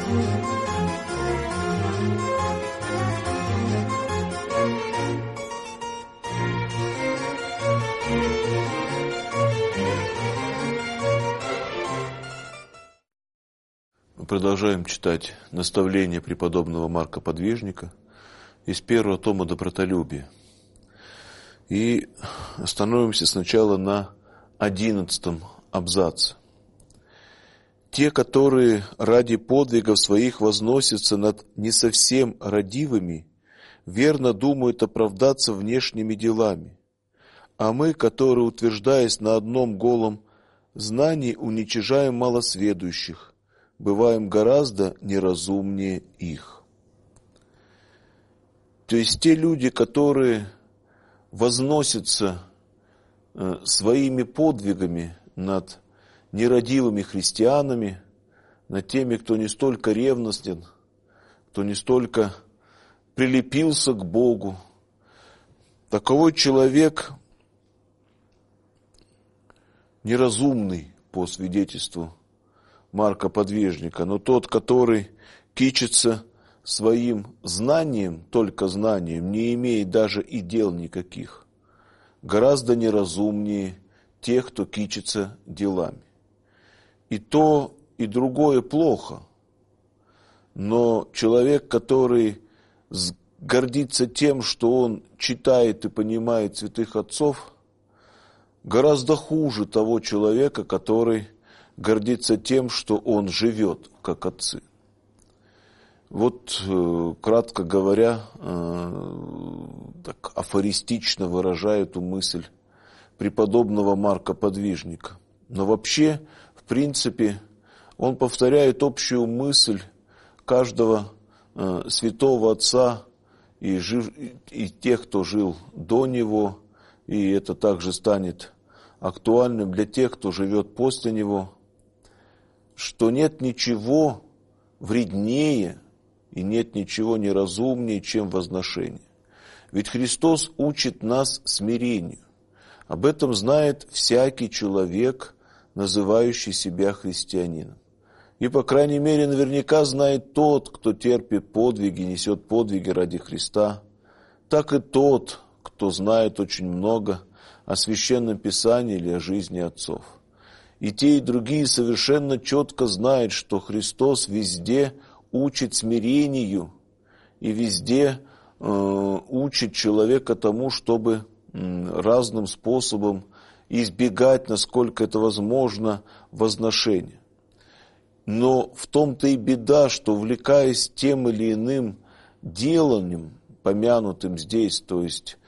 Мы продолжаем читать наставления преподобного Марка Подвижника из первого тома «Добротолюбие». И остановимся сначала на 11 абзаце. Те, которые ради подвигов своих возносятся над не совсем радивыми, верно думают оправдаться внешними делами. А мы, которые, утверждаясь на одном голом знании, уничижаем малосведущих, бываем гораздо неразумнее их. То есть те люди, которые возносятся своими подвигами над нерадивыми христианами, над теми, кто не столько ревностен, кто не столько прилепился к Богу, таковой человек неразумный по свидетельству Марка Подвижника, но тот, который кичится своим знанием, только знанием, не имеет даже и дел никаких, гораздо неразумнее тех, кто кичится делами. И то, и другое плохо, но человек, который гордится тем, что он читает и понимает святых отцов, гораздо хуже того человека, который гордится тем, что он живет, как отцы. Вот, кратко говоря, так афористично выражаю эту мысль преподобного Марка Подвижника. Но вообще, в принципе, он повторяет общую мысль каждого святого отца и тех, кто жил до него, и это также станет актуальным для тех, кто живет после него, что нет ничего вреднее и нет ничего неразумнее, чем возношение. Ведь Христос учит нас смирению. Об этом знает всякий человек, называющий себя христианином. И, по крайней мере, наверняка знает тот, кто терпит подвиги, несет подвиги ради Христа, так и тот, кто знает очень много о Священном Писании или о жизни отцов. И те, и другие совершенно четко знают, что Христос везде учит смирению и везде учит человека тому, чтобы разным способом избегать, насколько это возможно, возношения. Но в том-то и беда, что, увлекаясь тем или иным деланием, помянутым здесь, то есть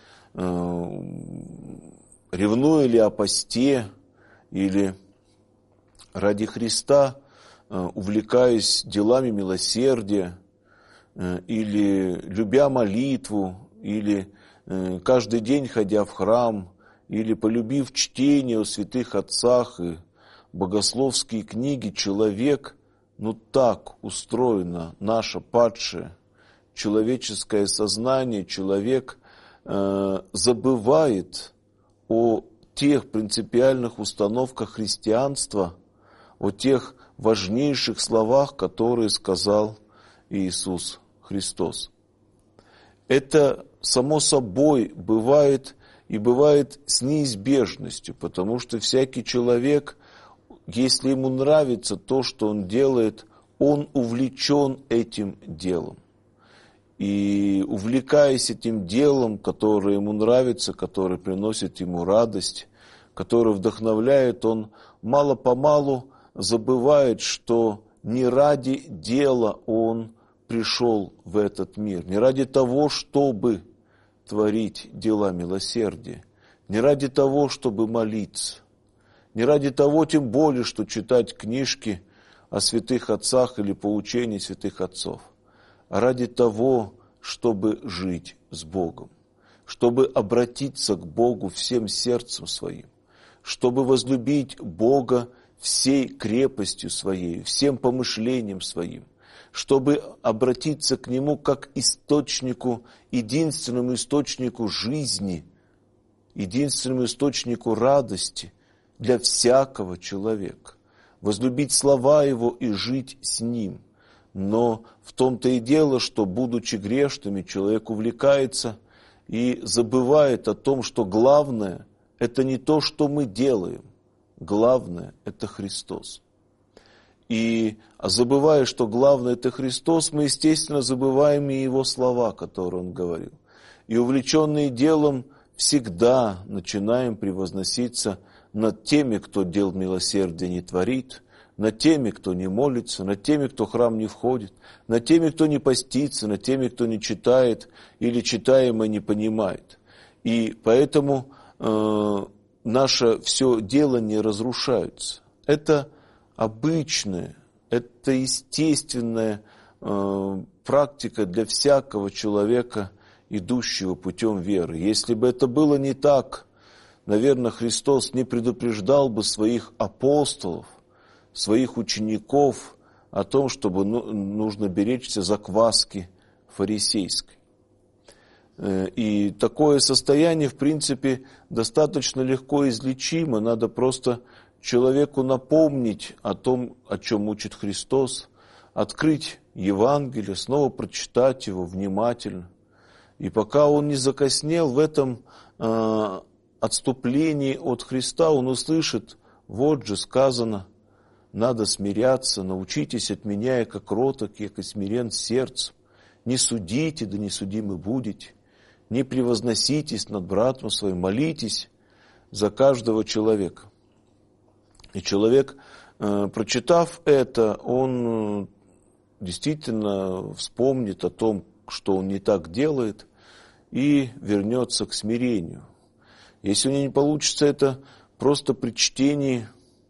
ревнуя ли о посте или ради Христа, увлекаясь делами милосердия, или любя молитву, или каждый день ходя в храм, или полюбив чтение о святых отцах и богословские книги, человек, так устроено наше падшее человеческое сознание, человек забывает о тех принципиальных установках христианства, о тех важнейших словах, которые сказал Иисус Христос. Это, само собой, бывает и бывает с неизбежностью, потому что всякий человек, если ему нравится то, что он делает, он увлечен этим делом. И увлекаясь этим делом, которое ему нравится, которое приносит ему радость, которое вдохновляет, он мало-помалу забывает, что не ради дела он пришел в этот мир, не ради того, чтобы творить дела милосердия, не ради того, чтобы молиться, не ради того, тем более, что читать книжки о святых отцах или поучения святых отцов, а ради того, чтобы жить с Богом, чтобы обратиться к Богу всем сердцем своим, чтобы возлюбить Бога всей крепостью своей, всем помышлением своим, чтобы обратиться к Нему как источнику, единственному источнику жизни, единственному источнику радости для всякого человека, возлюбить слова Его и жить с Ним, Но в том-то и дело, что, будучи грешными, человек увлекается и забывает о том, что главное – это не то, что мы делаем. Главное – это Христос. И забывая, что главное – это Христос, мы, естественно, забываем и Его слова, которые Он говорил. И увлеченные делом всегда начинаем превозноситься над теми, кто дел милосердия не творит, над теми, кто не молится, над теми, кто в храм не входит, над теми, кто не постится, над теми, кто не читает или читаемо не понимает. И поэтому наше все делание разрушается. Это обычная, это естественная практика для всякого человека, идущего путем веры. Если бы это было не так, наверное, Христос не предупреждал бы своих апостолов, своих учеников о том, чтобы нужно беречься закваски фарисейской. И такое состояние, в принципе, достаточно легко излечимо. Надо просто человеку напомнить о том, о чем учит Христос, открыть Евангелие, снова прочитать его внимательно. И пока он не закоснел в этом отступлении от Христа, он услышит: вот же сказано, надо смиряться, научитесь от меня, яко кроток, яко смирен сердцем. Не судите, да не судимы будете. Не превозноситесь над братом своим, молитесь за каждого человека. И человек, прочитав это, он действительно вспомнит о том, что он не так делает, и вернется к смирению. Если у него не получится это просто при чтении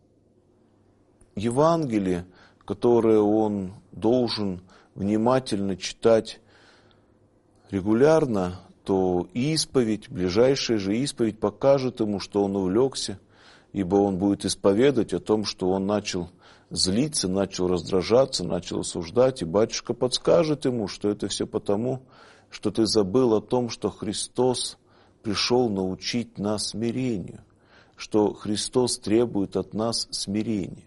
Евангелия, которое он должен внимательно читать регулярно, то исповедь, ближайшая же исповедь покажет ему, что он увлекся, ибо он будет исповедать о том, что он начал злиться, начал раздражаться, начал осуждать, и батюшка подскажет ему, что это все потому, что ты забыл о том, что Христос пришел научить нас смирению, что Христос требует от нас смирения.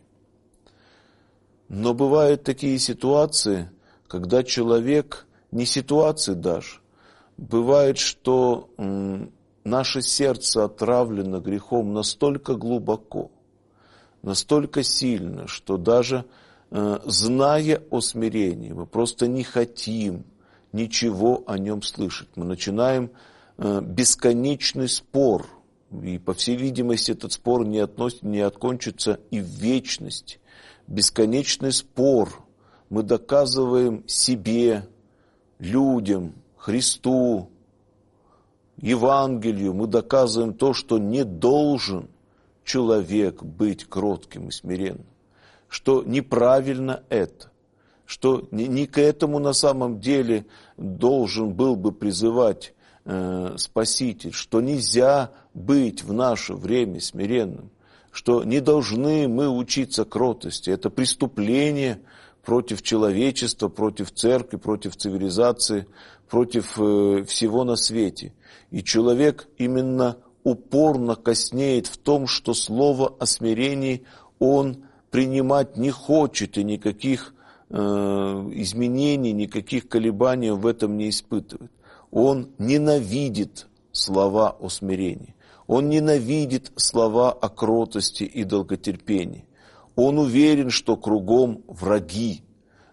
Но бывают такие ситуации, когда человек, не ситуации даже, бывает, что наше сердце отравлено грехом настолько глубоко, настолько сильно, что даже зная о смирении, мы просто не хотим ничего о нем слышать. Мы начинаем бесконечный спор, и, по всей видимости, этот спор не окончится и в вечности. Бесконечный спор. Мы доказываем себе, людям, Христу, Евангелию, мы доказываем то, что не должен человек быть кротким и смиренным, что неправильно это, что не к этому на самом деле должен был бы призывать Спаситель, что нельзя быть в наше время смиренным, что не должны мы учиться кротости. Это преступление против человечества, против церкви, против цивилизации, против всего на свете. И человек именно упорно коснеет в том, что слово о смирении он принимать не хочет, и никаких изменений, никаких колебаний в этом не испытывает. Он ненавидит слова о смирении. Он ненавидит слова о кротости и долготерпении. Он уверен, что кругом враги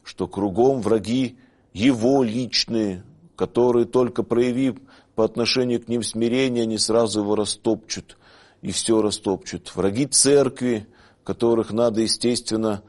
его личные, которые, только проявив по отношению к ним смирение, они сразу его растопчут и все растопчут. Враги церкви, с которыми надо, естественно,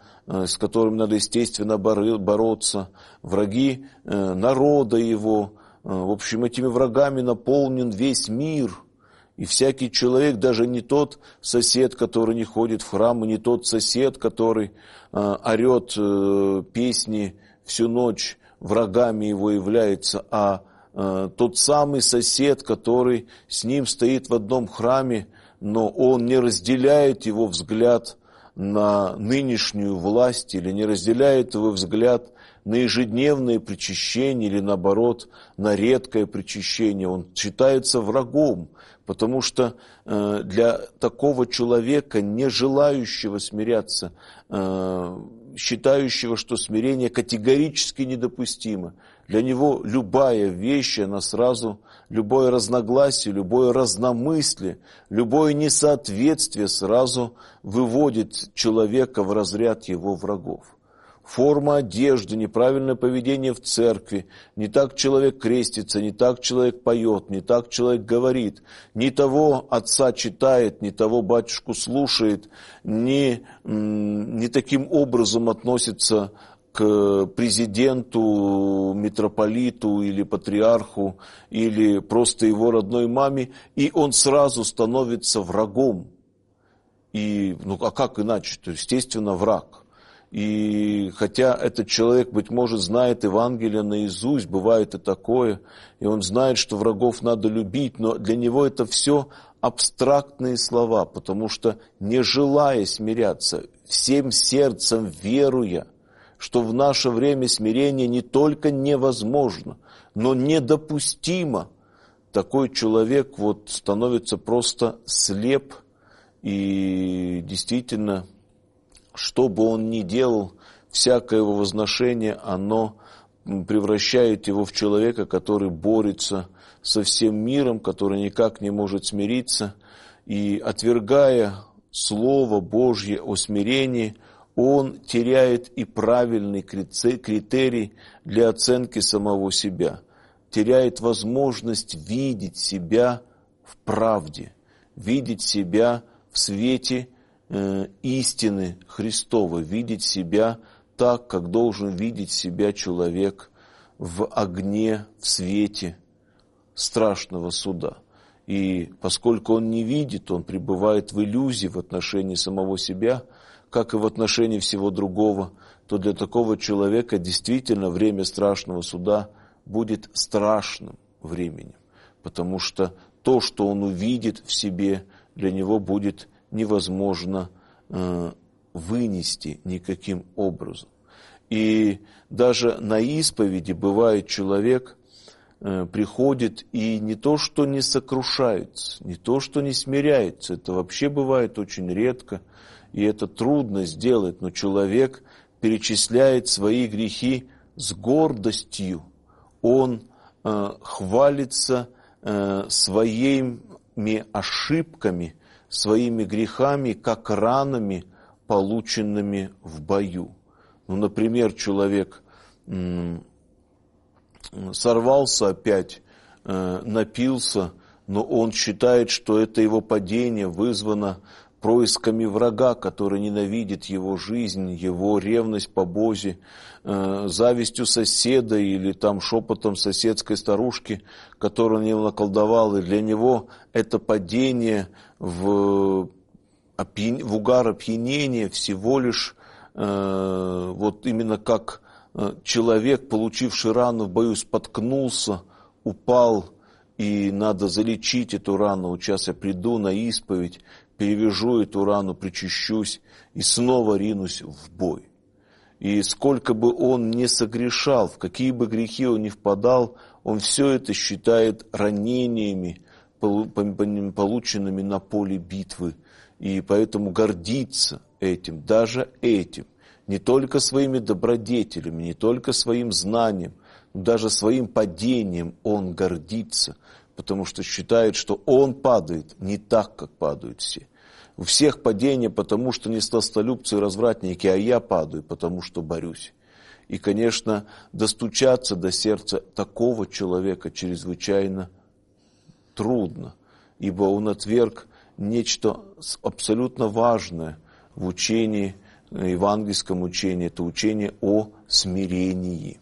бороться. Враги народа его. В общем, этими врагами наполнен весь мир. И всякий человек, даже не тот сосед, который не ходит в храм, и не тот сосед, который орет песни всю ночь, врагами его является, а тот самый сосед, который с ним стоит в одном храме, но он не разделяет его взгляд на нынешнюю власть или не разделяет его взгляд на ежедневное причащение или, наоборот, на редкое причащение. Он считается врагом, потому что для такого человека, не желающего смиряться, считающего, что смирение категорически недопустимо. Для него любая вещь, она сразу, любое разногласие, любое разномыслие, любое несоответствие сразу выводит человека в разряд его врагов. Форма одежды, неправильное поведение в церкви, не так человек крестится, не так человек поет, не так человек говорит, не того отца читает, не того батюшку слушает, не таким образом относится к президенту, митрополиту или патриарху, или просто его родной маме, и он сразу становится врагом. И, а как иначе? То, естественно, враг. И хотя этот человек, быть может, знает Евангелие наизусть, бывает и такое, и он знает, что врагов надо любить, но для него это все абстрактные слова, потому что, не желая смиряться, всем сердцем веруя, что в наше время смирение не только невозможно, но недопустимо, такой человек становится просто слеп, и действительно, что бы он ни делал, всякое его возношение, оно превращает его в человека, который борется со всем миром, который никак не может смириться. И отвергая Слово Божье о смирении, он теряет и правильный критерий для оценки самого себя, теряет возможность видеть себя в правде, видеть себя в свете истины Христовой, видеть себя так, как должен видеть себя человек в огне, в свете страшного суда. И поскольку он не видит, он пребывает в иллюзии в отношении самого себя, как и в отношении всего другого, то для такого человека действительно время страшного суда будет страшным временем, потому что то, что он увидит в себе, для него будет невозможно вынести никаким образом. И даже на исповеди бывает человек приходит и не то, что не сокрушается, не то, что не смиряется, это вообще бывает очень редко, и это трудно сделать, но человек перечисляет свои грехи с гордостью, он хвалится своими ошибками, своими грехами, как ранами, полученными в бою. Например, человек сорвался опять, напился, но он считает, что это его падение вызвано происками врага, который ненавидит его жизнь, его ревность по Бозе, завистью соседа или шепотом соседской старушки, которую он не наколдовал. И для него это падение в угар опьянения всего лишь именно как человек, получивший рану в бою, споткнулся, упал, и надо залечить эту рану. Сейчас я приду на исповедь, перевяжу эту рану, причащусь и снова ринусь в бой. И сколько бы он ни согрешал, в какие бы грехи он ни впадал, он все это считает ранениями, полученными на поле битвы. И поэтому гордится этим, даже этим. Не только своими добродетелями, не только своим знанием, но даже своим падением он гордится, потому что считает, что он падает не так, как падают все. У всех падение, потому что не сластолюбцы и развратники, а я падаю, потому что борюсь. И, конечно, достучаться до сердца такого человека чрезвычайно трудно, ибо он отверг нечто абсолютно важное в учении, евангельском учении, это учение о смирении.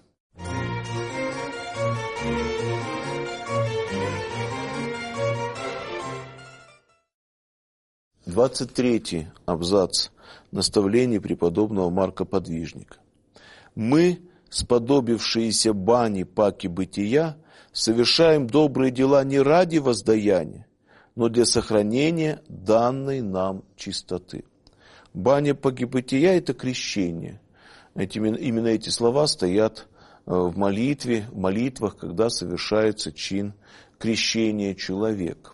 Двадцать третий абзац наставлений преподобного Марка Подвижника. «Мы, сподобившиеся бани паки бытия, совершаем добрые дела не ради воздаяния, но для сохранения данной нам чистоты». Баня паки бытия – это крещение. Именно эти слова стоят в молитвах, когда совершается чин крещения человека.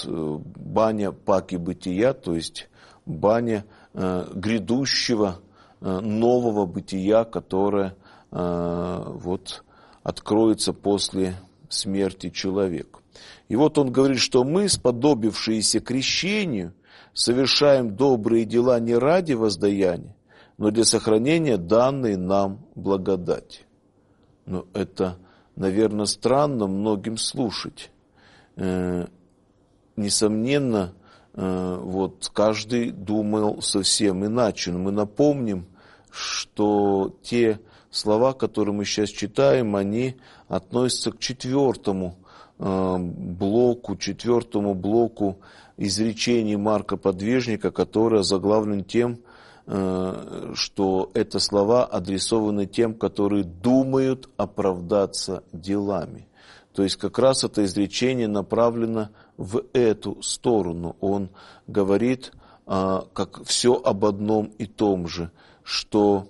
Баня паки бытия, то есть баня грядущего нового бытия, которое вот откроется после смерти человека. И вот он говорит, что мы, сподобившиеся крещению, совершаем добрые дела не ради воздаяния, но для сохранения данной нам благодати. Но это, наверное, странно многим слушать. Несомненно, вот каждый думал совсем иначе. Но мы напомним, что те слова, которые мы сейчас читаем, они относятся к четвертому блоку изречений Марка Подвижника, который озаглавлен тем, что это слова адресованы тем, которые думают оправдаться делами. То есть как раз это изречение направлено в эту сторону. Он говорит как все об одном и том же, что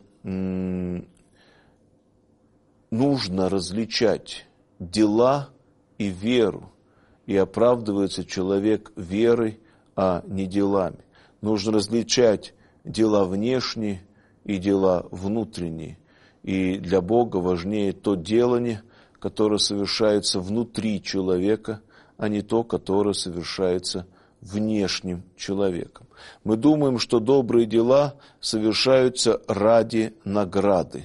нужно различать дела и веру, и оправдывается человек верой, а не делами. Нужно различать дела внешние и дела внутренние. И для Бога важнее то делание, которое совершается внутри человека, а не то, которое совершается внешним человеком. Мы думаем, что добрые дела совершаются ради награды.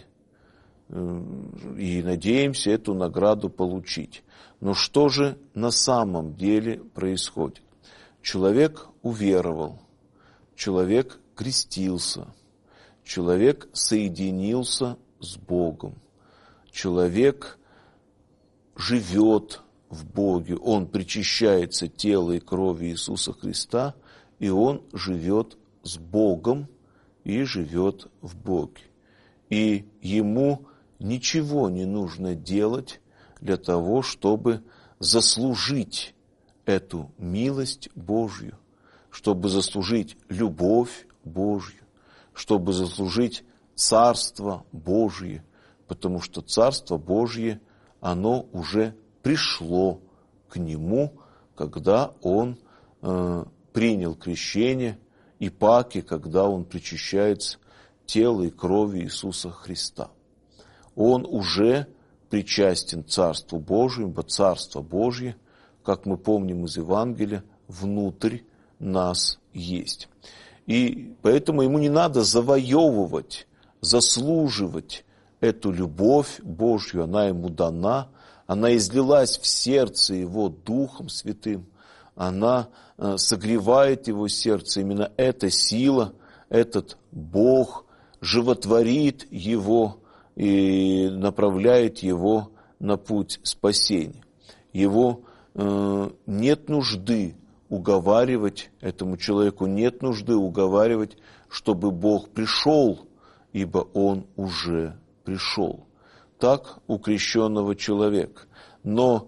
И надеемся эту награду получить. Но что же на самом деле происходит? Человек уверовал, человек крестился, человек соединился с Богом, человек живет в Боге, он причащается тела и крови Иисуса Христа, и он живет с Богом и живет в Боге. И ему ничего не нужно делать для того, чтобы заслужить эту милость Божью, чтобы заслужить любовь Божью, чтобы заслужить Царство Божье, потому что Царство Божье, оно уже пришло к нему, когда он принял крещение, и паки, когда он причащается тела и крови Иисуса Христа. Он уже причастен Царству Божьему, ибо Царство Божье, как мы помним из Евангелия, внутрь нас есть. И поэтому ему не надо завоевывать, заслуживать эту любовь Божью, она ему дана, она излилась в сердце его Духом Святым, она согревает его сердце. Именно эта сила, этот Бог животворит его и направляет его на путь спасения. Его нет нужды уговаривать, этому человеку нет нужды уговаривать, чтобы Бог пришел, ибо Он уже пришел. Так у крещенного человека. Но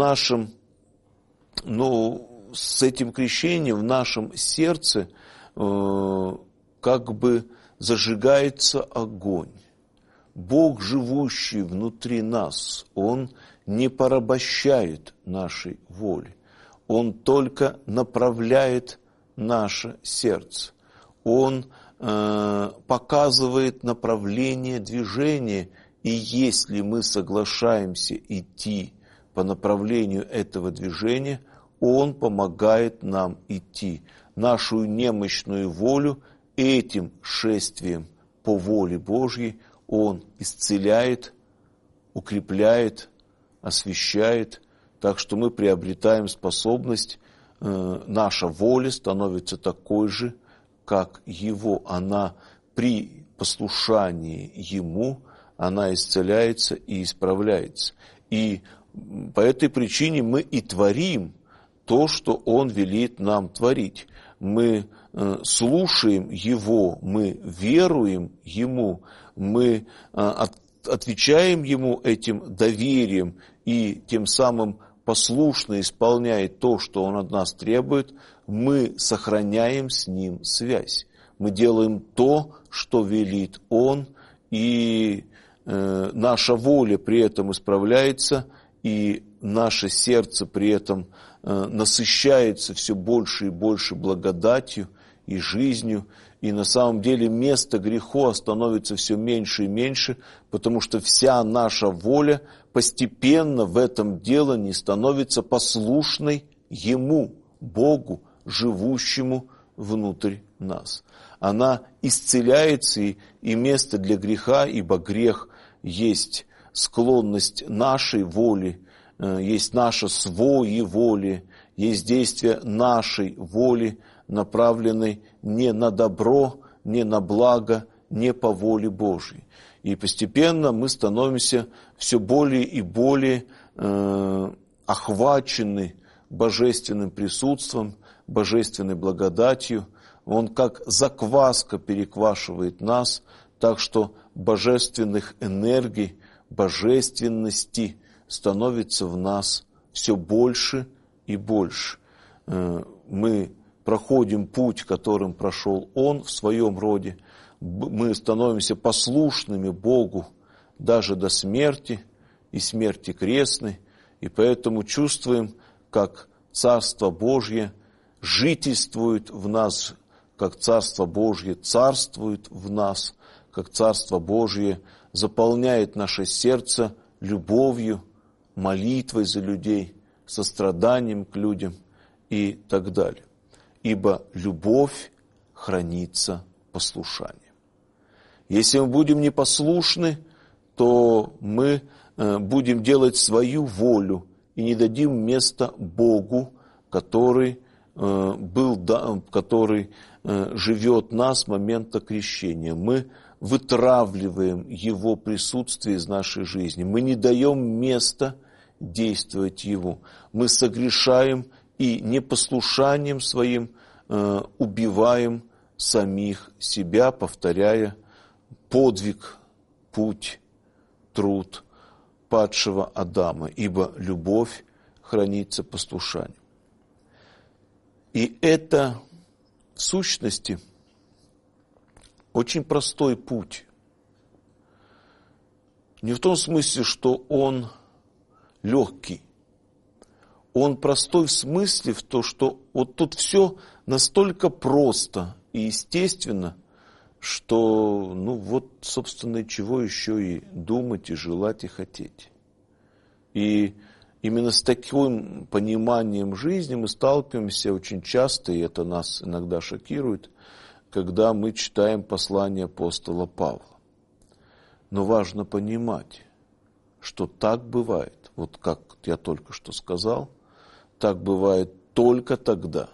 с этим крещением в нашем сердце как бы зажигается огонь. Бог, живущий внутри нас, Он не порабощает нашей воли. Он только направляет наше сердце. Он показывает направление движения, и если мы соглашаемся идти по направлению этого движения, Он помогает нам идти. Нашу немощную волю этим шествием по воле Божьей Он исцеляет, укрепляет, освящает, так что мы приобретаем способность, наша воля становится такой же, как Его. Она при послушании Ему, она исцеляется и исправляется. И по этой причине мы и творим то, что Он велит нам творить. Мы слушаем Его, мы веруем Ему, мы отвечаем Ему этим доверием и тем самым послушно исполняя то, что Он от нас требует, мы сохраняем с Ним связь. Мы делаем то, что велит Он, и наша воля при этом исправляется, и наше сердце при этом насыщается все больше и больше благодатью и жизнью, И на самом деле место греху становится все меньше и меньше, потому что вся наша воля постепенно в этом делании становится послушной Ему, Богу, живущему внутрь нас. Она исцеляется, и место для греха, ибо грех есть склонность нашей воли, есть наша своеволие, есть действие нашей воли, направленной не на добро, не на благо, не по воле Божьей. И постепенно мы становимся все более и более охвачены божественным присутствием, божественной благодатью. Он как закваска переквашивает нас, так что божественных энергий, божественности становится в нас все больше и больше. Мы проходим путь, которым прошел Он в своем роде. Мы становимся послушными Богу даже до смерти и смерти крестной, и поэтому чувствуем, как Царство Божье жительствует в нас, как Царство Божье царствует в нас, как Царство Божье заполняет наше сердце любовью, молитвой за людей, состраданием к людям и так далее. Ибо любовь хранится послушанием. Если мы будем непослушны, то мы будем делать свою волю и не дадим места Богу, который живет нас с момента крещения. Мы вытравливаем Его присутствие из нашей жизни. Мы не даем места действовать Его. Мы согрешаем и непослушанием своим убиваем самих себя, повторяя подвиг, путь, труд падшего Адама, ибо любовь хранится послушанием. И это в сущности очень простой путь. Не в том смысле, что он легкий. Он простой в смысле в том, что вот тут все настолько просто и естественно, что, собственно, чего еще и думать, и желать, и хотеть. И именно с таким пониманием жизни мы сталкиваемся очень часто, и это нас иногда шокирует, когда мы читаем послание апостола Павла. Но важно понимать, что так бывает, вот как я только что сказал, так бывает только тогда,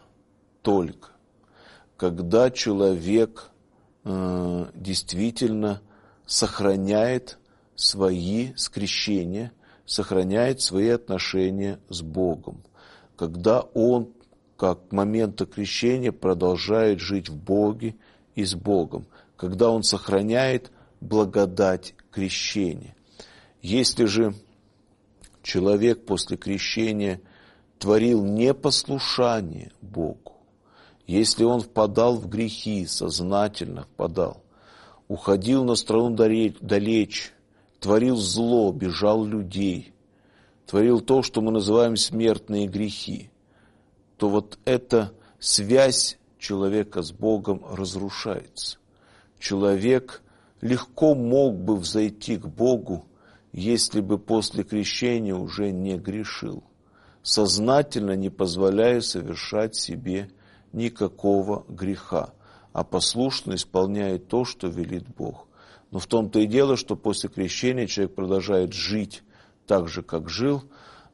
когда человек действительно сохраняет свои скрещения, сохраняет свои отношения с Богом, когда он, как момента крещения, продолжает жить в Боге и с Богом, когда он сохраняет благодать крещения. Если же человек после крещения творил непослушание Богу, если он впадал в грехи, сознательно впадал, уходил на страну далече, творил зло, бежал людей, творил то, что мы называем смертные грехи, то вот эта связь человека с Богом разрушается. Человек легко мог бы взойти к Богу, если бы после крещения уже не грешил, сознательно не позволяя совершать себе никакого греха, а послушно исполняет то, что велит Бог. Но в том-то и дело, что после крещения человек продолжает жить так же, как жил,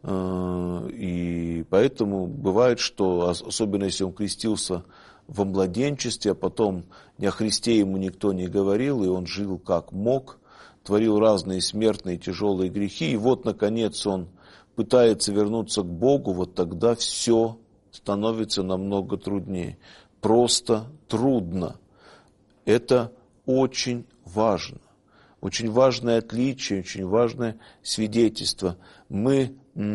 и поэтому бывает, что, особенно если он крестился во младенчестве, а потом о Христе ему никто не говорил, и он жил как мог, творил разные смертные тяжелые грехи, и вот, наконец, он пытается вернуться к Богу, вот тогда все становится намного труднее. Просто трудно. Это очень важно. Очень важное отличие, очень важное свидетельство. Мы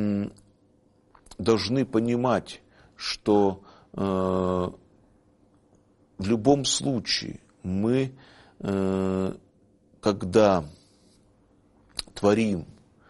должны понимать, что в любом случае мы, когда творим,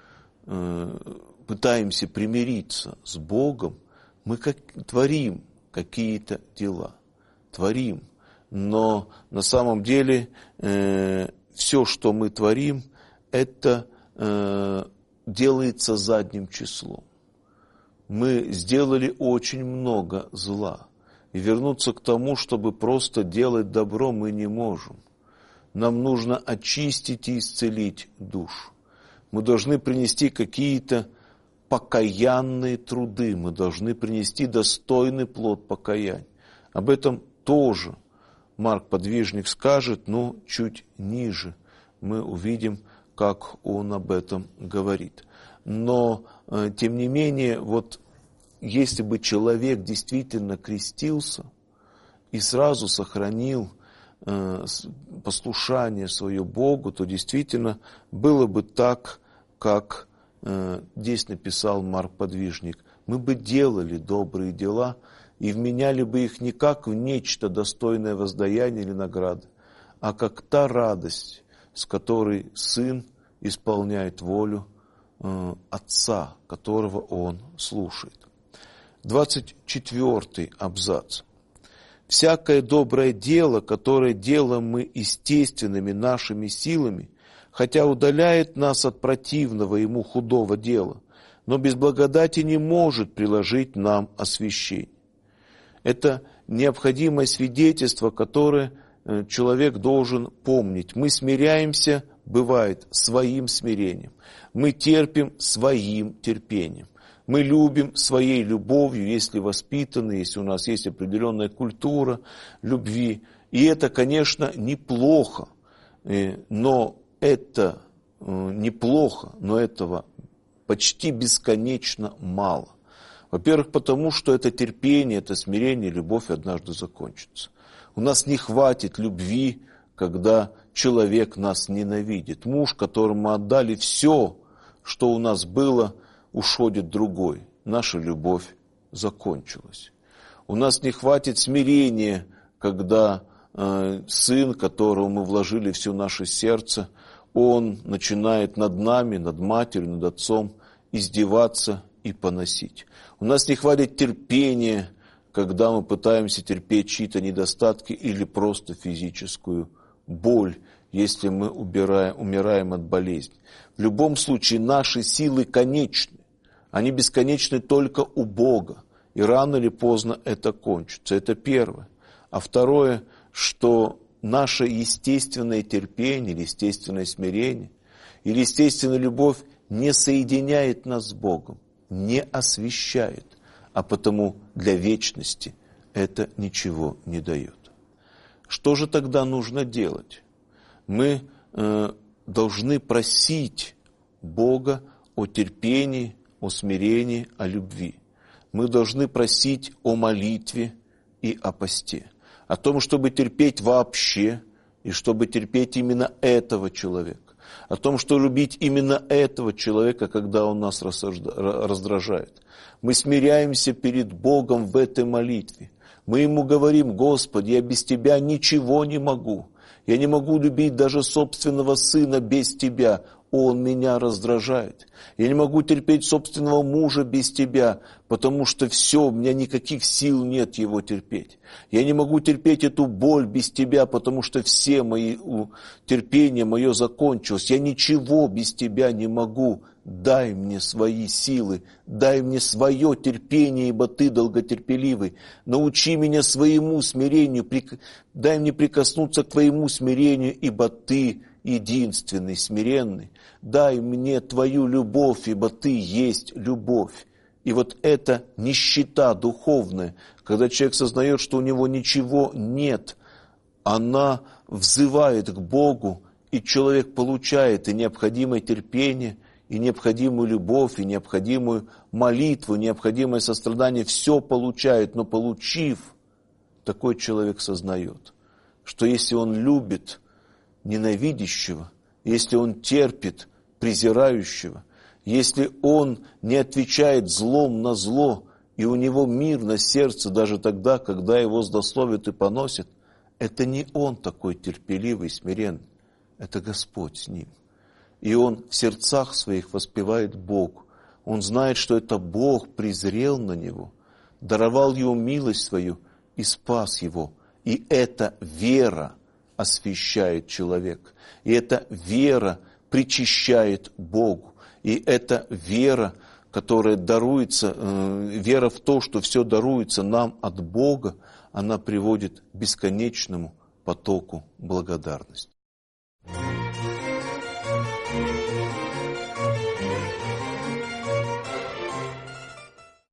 пытаемся примириться с Богом, мы творим какие-то дела, творим, но на самом деле все, что мы творим, это делается задним числом. Мы сделали очень много зла. И вернуться к тому, чтобы просто делать добро, мы не можем. Нам нужно очистить и исцелить душу. Мы должны принести какие-то покаянные труды. Мы должны принести достойный плод покаяния. Об этом тоже Марк Подвижник скажет, но чуть ниже. Мы увидим, как он об этом говорит. Но, тем не менее, вот если бы человек действительно крестился и сразу сохранил послушание свое Богу, то действительно было бы так, как здесь написал Марк Подвижник. Мы бы делали добрые дела и вменяли бы их не как в нечто достойное воздаяния или награды, а как та радость, с которой Сын исполняет волю Отца, которого Он слушает. 24 абзац. «Всякое доброе дело, которое делаем мы естественными нашими силами, хотя удаляет нас от противного ему худого дела, но без благодати не может приложить нам освящение». Это необходимое свидетельство, которое человек должен помнить. Мы смиряемся, бывает, своим смирением. Мы терпим своим терпением. Мы любим своей любовью, если воспитаны, если у нас есть определенная культура любви. И это, конечно, неплохо. Но это неплохо, но этого почти бесконечно мало. Во-первых, потому что это терпение, это смирение, любовь однажды закончится. У нас не хватит любви, когда человек нас ненавидит. Муж, которому мы отдали все, что у нас было, уходит другой. Наша любовь закончилась. У нас не хватит смирения, когда сын, которого мы вложили все наше сердце, он начинает над нами, над матерью, над отцом издеваться и поносить. У нас не хватит терпения, когда мы пытаемся терпеть чьи-то недостатки или просто физическую боль, если мы умираем от болезни. В любом случае наши силы конечны. Они бесконечны только у Бога. И рано или поздно это кончится. Это первое. А второе, что наше естественное терпение, или естественное смирение, или естественная любовь не соединяет нас с Богом, не освящает, а потому для вечности это ничего не дает. Что же тогда нужно делать? Мы должны просить Бога о терпении, о смирении, о любви. Мы должны просить о молитве и о посте. О том, чтобы терпеть вообще, и чтобы терпеть именно этого человека. О том, что любить именно этого человека, когда он нас раздражает. Мы смиряемся перед Богом в этой молитве. Мы Ему говорим: Господи, я без Тебя ничего не могу. Я не могу любить даже собственного сына без Тебя. Он меня раздражает. Я не могу терпеть собственного мужа без Тебя, потому что все, у меня никаких сил нет его терпеть. Я не могу терпеть эту боль без Тебя, потому что все мои терпение мое закончилось. Я ничего без Тебя не могу. Дай мне свои силы, дай мне свое терпение, ибо Ты долготерпеливый. Научи меня своему смирению, дай мне прикоснуться к Твоему смирению, ибо Ты единственный, смиренный. Дай мне Твою любовь, ибо Ты есть любовь. И вот эта нищета духовная, когда человек сознает, что у него ничего нет, она взывает к Богу, и человек получает и необходимое терпение, и необходимую любовь, и необходимую молитву, необходимое сострадание, все получает, но получив, такой человек сознает, что если он любит ненавидящего, если он терпит презирающего, если он не отвечает злом на зло, и у него мир на сердце даже тогда, когда его злословят и поносят, это не он такой терпеливый, смиренный, это Господь с ним. И он в сердцах своих воспевает Богу. Он знает, что это Бог презрел на него, даровал ему милость свою и спас его. И эта вера освящает человека. И эта вера причащает Богу. И эта вера, которая даруется, вера в то, что все даруется нам от Бога, она приводит к бесконечному потоку благодарности.